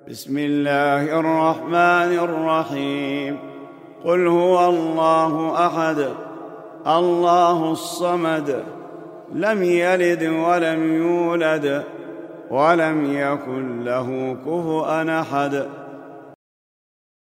بسم الله الرحمن الرحيم. قل هو الله أحد الله الصمد لم يلد ولم يولد ولم يكن له كفؤا أحد.